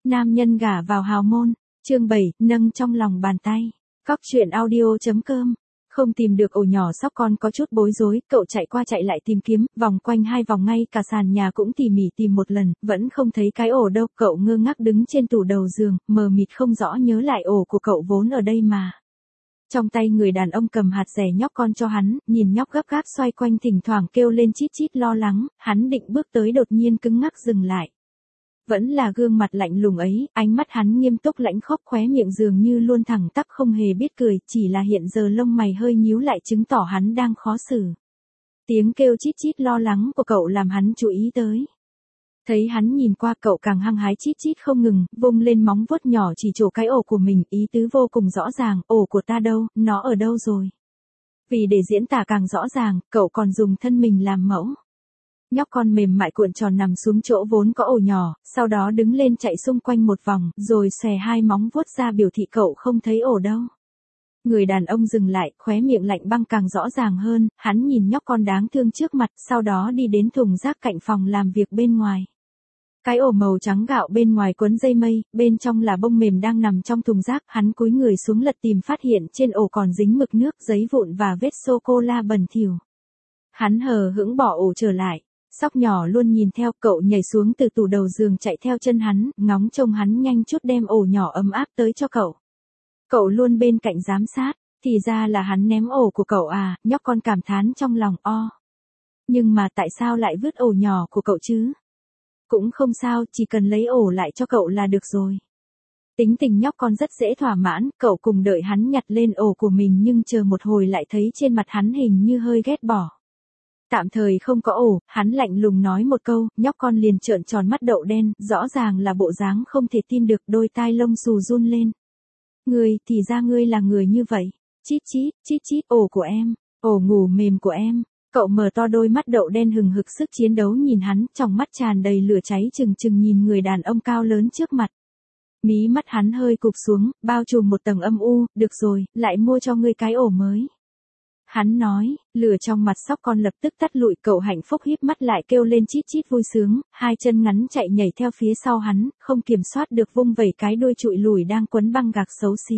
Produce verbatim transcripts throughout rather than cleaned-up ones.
Nam nhân gả vào hào môn, chương bảy, nâng trong lòng bàn tay. Cóc truyện audio.com. Không tìm được ổ nhỏ sóc con có chút bối rối, cậu chạy qua chạy lại tìm kiếm, vòng quanh hai vòng ngay cả sàn nhà cũng tỉ mỉ tìm một lần, vẫn không thấy cái ổ đâu, cậu ngơ ngác đứng trên tủ đầu giường, mờ mịt không rõ nhớ lại ổ của cậu vốn ở đây mà. Trong tay người đàn ông cầm hạt rẻ nhóc con cho hắn, nhìn nhóc gấp gáp xoay quanh thỉnh thoảng kêu lên chít chít lo lắng, hắn định bước tới đột nhiên cứng ngắc dừng lại. Vẫn là gương mặt lạnh lùng ấy, ánh mắt hắn nghiêm túc lãnh khốc, khóe miệng dường như luôn thẳng tắp không hề biết cười, chỉ là hiện giờ lông mày hơi nhíu lại chứng tỏ hắn đang khó xử. Tiếng kêu chít chít lo lắng của cậu làm hắn chú ý tới. Thấy hắn nhìn qua, cậu càng hăng hái chít chít không ngừng, vung lên móng vuốt nhỏ chỉ chỗ cái ổ của mình, ý tứ vô cùng rõ ràng, ổ của ta đâu, nó ở đâu rồi. Vì để diễn tả càng rõ ràng, cậu còn dùng thân mình làm mẫu. Nhóc con mềm mại cuộn tròn nằm xuống chỗ vốn có ổ nhỏ, sau đó đứng lên chạy xung quanh một vòng, rồi xòe hai móng vuốt ra biểu thị cậu không thấy ổ đâu. Người đàn ông dừng lại, khóe miệng lạnh băng càng rõ ràng hơn, hắn nhìn nhóc con đáng thương trước mặt, sau đó đi đến thùng rác cạnh phòng làm việc bên ngoài. Cái ổ màu trắng gạo bên ngoài quấn dây mây, bên trong là bông mềm đang nằm trong thùng rác, hắn cúi người xuống lật tìm phát hiện trên ổ còn dính mực nước, giấy vụn và vết sô-cô-la bẩn thỉu. Hắn hờ hững bỏ ổ trở lại. Sóc nhỏ luôn nhìn theo, cậu nhảy xuống từ tủ đầu giường chạy theo chân hắn, ngóng trông hắn nhanh chút đem ổ nhỏ ấm áp tới cho cậu. Cậu luôn bên cạnh giám sát, thì ra là hắn ném ổ của cậu à, nhóc con cảm thán trong lòng o. Nhưng mà tại sao lại vứt ổ nhỏ của cậu chứ? Cũng không sao, chỉ cần lấy ổ lại cho cậu là được rồi. Tính tình nhóc con rất dễ thỏa mãn, cậu cùng đợi hắn nhặt lên ổ của mình nhưng chờ một hồi lại thấy trên mặt hắn hình như hơi ghét bỏ. Tạm thời không có ổ, hắn lạnh lùng nói một câu, nhóc con liền trợn tròn mắt đậu đen, rõ ràng là bộ dáng không thể tin được, đôi tai lông xù run lên. Ngươi, thì ra ngươi là người như vậy. Chít chít, chít chít, ổ của em, ổ ngủ mềm của em. Cậu mở to đôi mắt đậu đen hừng hực sức chiến đấu nhìn hắn, trong mắt tràn đầy lửa cháy chừng chừng nhìn người đàn ông cao lớn trước mặt. Mí mắt hắn hơi cụp xuống, bao trùm một tầng âm u, được rồi, lại mua cho ngươi cái ổ mới. Hắn nói, lửa trong mặt sóc con lập tức tắt lụi, cậu hạnh phúc híp mắt lại kêu lên chít chít vui sướng, hai chân ngắn chạy nhảy theo phía sau hắn, không kiểm soát được vung vẩy cái đuôi trụi lùi đang quấn băng gạc xấu xí.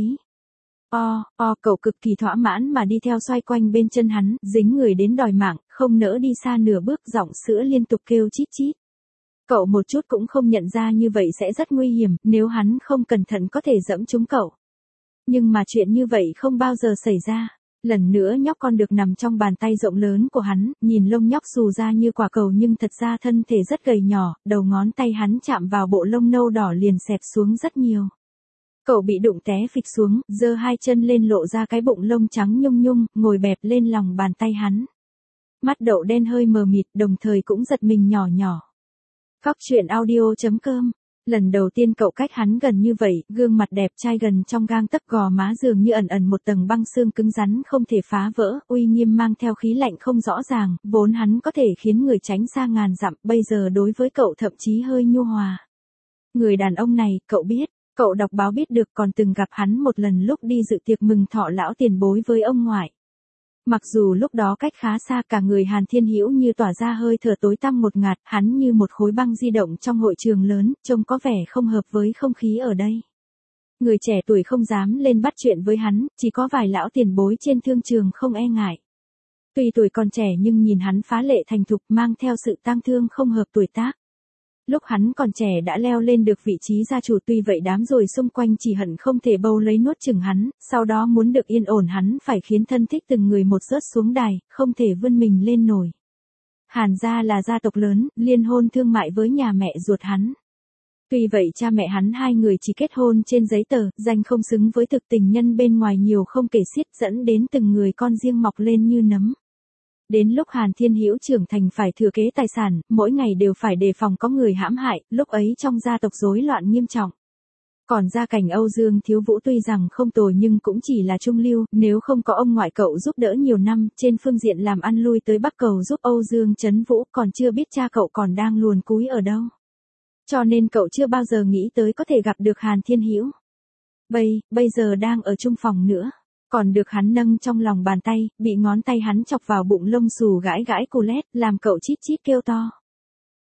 O, o, cậu cực kỳ thỏa mãn mà đi theo xoay quanh bên chân hắn, dính người đến đòi mạng, không nỡ đi xa nửa bước, giọng sữa liên tục kêu chít chít. Cậu một chút cũng không nhận ra như vậy sẽ rất nguy hiểm, nếu hắn không cẩn thận có thể dẫm trúng cậu. Nhưng mà chuyện như vậy không bao giờ xảy ra. Lần nữa nhóc con được nằm trong bàn tay rộng lớn của hắn, nhìn lông nhóc xù ra như quả cầu nhưng thật ra thân thể rất gầy nhỏ, đầu ngón tay hắn chạm vào bộ lông nâu đỏ liền xẹp xuống rất nhiều. Cậu bị đụng té phịch xuống, giơ hai chân lên lộ ra cái bụng lông trắng nhung nhung, ngồi bẹp lên lòng bàn tay hắn. Mắt đậu đen hơi mờ mịt, đồng thời cũng giật mình nhỏ nhỏ. Cóc truyện audio.com. Lần đầu tiên cậu cách hắn gần như vậy, gương mặt đẹp trai gần trong gang tấc, gò má dường như ẩn ẩn một tầng băng xương cứng rắn không thể phá vỡ, uy nghiêm mang theo khí lạnh không rõ ràng, vốn hắn có thể khiến người tránh xa ngàn dặm, bây giờ đối với cậu thậm chí hơi nhu hòa. Người đàn ông này, cậu biết, cậu đọc báo biết được, còn từng gặp hắn một lần lúc đi dự tiệc mừng thọ lão tiền bối với ông ngoại. Mặc dù lúc đó cách khá xa, cả người Hàn Thiên Hữu như tỏa ra hơi thở tối tăm một ngạt, hắn như một khối băng di động trong hội trường lớn, trông có vẻ không hợp với không khí ở đây. Người trẻ tuổi không dám lên bắt chuyện với hắn, chỉ có vài lão tiền bối trên thương trường không e ngại. Tuy tuổi còn trẻ nhưng nhìn hắn phá lệ thành thục, mang theo sự tang thương không hợp tuổi tác. Lúc hắn còn trẻ đã leo lên được vị trí gia chủ, tuy vậy đám rồi xung quanh chỉ hận không thể bâu lấy nuốt chửng hắn, sau đó muốn được yên ổn hắn phải khiến thân thích từng người một rớt xuống đài, không thể vươn mình lên nổi. Hàn gia là gia tộc lớn, liên hôn thương mại với nhà mẹ ruột hắn. Tuy vậy cha mẹ hắn hai người chỉ kết hôn trên giấy tờ, danh không xứng với thực, tình nhân bên ngoài nhiều không kể xiết, dẫn đến từng người con riêng mọc lên như nấm. Đến lúc Hàn Thiên Hữu trưởng thành phải thừa kế tài sản, mỗi ngày đều phải đề phòng có người hãm hại, lúc ấy trong gia tộc rối loạn nghiêm trọng. Còn gia cảnh Âu Dương Thiếu Vũ tuy rằng không tồi nhưng cũng chỉ là trung lưu, nếu không có ông ngoại cậu giúp đỡ nhiều năm, trên phương diện làm ăn lui tới Bắc Cầu giúp Âu Dương Trấn Vũ, còn chưa biết cha cậu còn đang luồn cúi ở đâu. Cho nên cậu chưa bao giờ nghĩ tới có thể gặp được Hàn Thiên Hữu. Bây, bây giờ đang ở chung phòng nữa. Còn được hắn nâng trong lòng bàn tay, bị ngón tay hắn chọc vào bụng lông xù gãi gãi cù lét, làm cậu chít chít kêu to.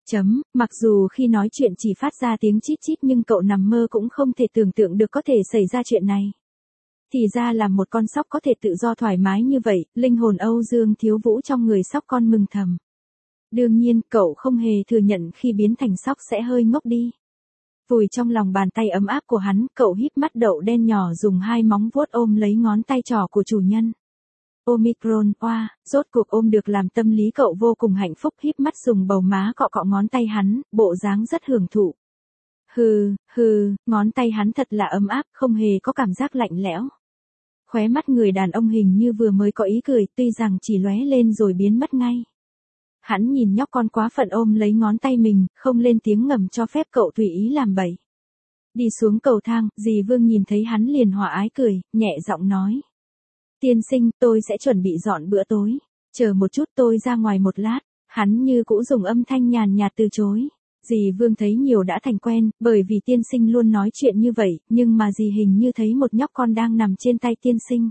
Chấm, mặc dù khi nói chuyện chỉ phát ra tiếng chít chít nhưng cậu nằm mơ cũng không thể tưởng tượng được có thể xảy ra chuyện này. Thì ra là một con sóc có thể tự do thoải mái như vậy, linh hồn Âu Dương Thiếu Vũ trong người sóc con mừng thầm. Đương nhiên, cậu không hề thừa nhận khi biến thành sóc sẽ hơi ngốc đi. Vùi trong lòng bàn tay ấm áp của hắn, cậu híp mắt đậu đen nhỏ dùng hai móng vuốt ôm lấy ngón tay trỏ của chủ nhân. Omicron, oa, rốt cuộc ôm được làm tâm lý cậu vô cùng hạnh phúc híp mắt dùng bầu má cọ cọ ngón tay hắn, bộ dáng rất hưởng thụ. Hừ, hừ, ngón tay hắn thật là ấm áp, không hề có cảm giác lạnh lẽo. Khóe mắt người đàn ông hình như vừa mới có ý cười, tuy rằng chỉ lóe lên rồi biến mất ngay. Hắn nhìn nhóc con quá phận ôm lấy ngón tay mình, không lên tiếng ngầm cho phép cậu tùy ý làm bậy. Đi xuống cầu thang, dì Vương nhìn thấy hắn liền hòa ái cười, nhẹ giọng nói. Tiên sinh, tôi sẽ chuẩn bị dọn bữa tối. Chờ một chút tôi ra ngoài một lát. Hắn như cũ dùng âm thanh nhàn nhạt từ chối. Dì Vương thấy nhiều đã thành quen, bởi vì tiên sinh luôn nói chuyện như vậy, nhưng mà dì hình như thấy một nhóc con đang nằm trên tay tiên sinh.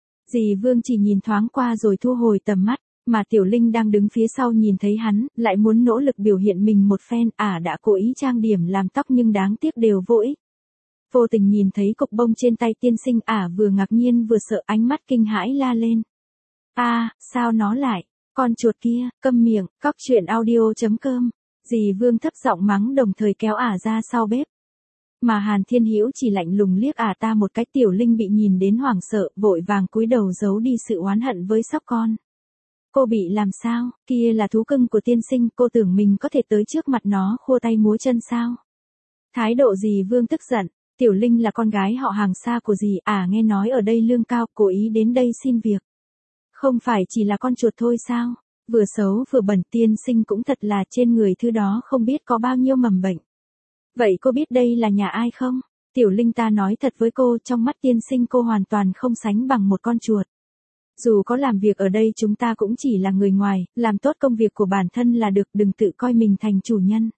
Dì Vương chỉ nhìn thoáng qua rồi thu hồi tầm mắt, mà Tiểu Linh đang đứng phía sau nhìn thấy hắn, lại muốn nỗ lực biểu hiện mình một phen, ả à, đã cố ý trang điểm làm tóc nhưng đáng tiếc đều vô ích. Vô tình nhìn thấy cục bông trên tay tiên sinh, ả à, vừa ngạc nhiên vừa sợ ánh mắt kinh hãi la lên. A, à, sao nó lại, con chuột kia, câm miệng, cóc truyện audio chấm com. Dì Vương thấp giọng mắng đồng thời kéo ả à ra sau bếp. Mà Hàn Thiên Hữu chỉ lạnh lùng liếc ả à ta một cái. Tiểu Linh bị nhìn đến hoảng sợ, vội vàng cúi đầu giấu đi sự oán hận với sóc con. Cô bị làm sao, kia là thú cưng của tiên sinh, cô tưởng mình có thể tới trước mặt nó khua tay múa chân sao? Thái độ dì Vương tức giận. Tiểu Linh là con gái họ hàng xa của dì, à nghe nói ở đây lương cao, cố ý đến đây xin việc. Không phải chỉ là con chuột thôi sao? Vừa xấu vừa bẩn, tiên sinh cũng thật là trên người thứ đó không biết có bao nhiêu mầm bệnh. Vậy cô biết đây là nhà ai không? Tiểu Linh ta nói thật với cô, trong mắt tiên sinh cô hoàn toàn không sánh bằng một con chuột. Dù có làm việc ở đây chúng ta cũng chỉ là người ngoài, làm tốt công việc của bản thân là được, đừng tự coi mình thành chủ nhân.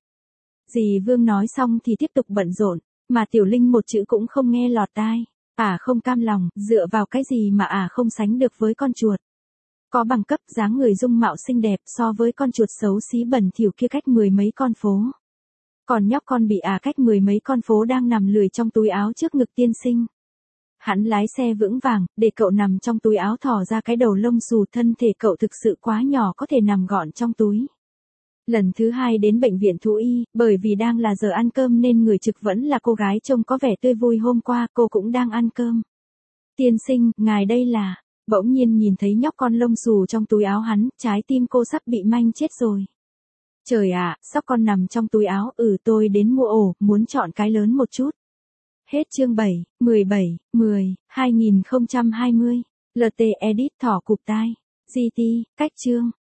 Dì Vương nói xong thì tiếp tục bận rộn. Mà Tiểu Linh một chữ cũng không nghe lọt tai. Ả à không cam lòng, dựa vào cái gì mà ả à không sánh được với con chuột. Có bằng cấp, dáng người dung mạo xinh đẹp, so với con chuột xấu xí bẩn thỉu kia cách mười mấy con phố. Còn nhóc con bị ả à cách mười mấy con phố đang nằm lười trong túi áo trước ngực tiên sinh. Hắn lái xe vững vàng, để cậu nằm trong túi áo thò ra cái đầu lông xù, thân thể cậu thực sự quá nhỏ có thể nằm gọn trong túi. Lần thứ hai đến bệnh viện thú y, bởi vì đang là giờ ăn cơm nên người trực vẫn là cô gái trông có vẻ tươi vui, hôm qua cô cũng đang ăn cơm. Tiên sinh, ngài đây là, bỗng nhiên nhìn thấy nhóc con lông xù trong túi áo hắn, trái tim cô sắp bị manh chết rồi. Trời ạ, à, sóc con nằm trong túi áo, ừ tôi đến mua ổ, muốn chọn cái lớn một chút. Hết chương bảy, mười bảy, mười, hai nghìn không trăm hai mươi, lờ tê edit thỏ cụp tai, giê tê, cách chương.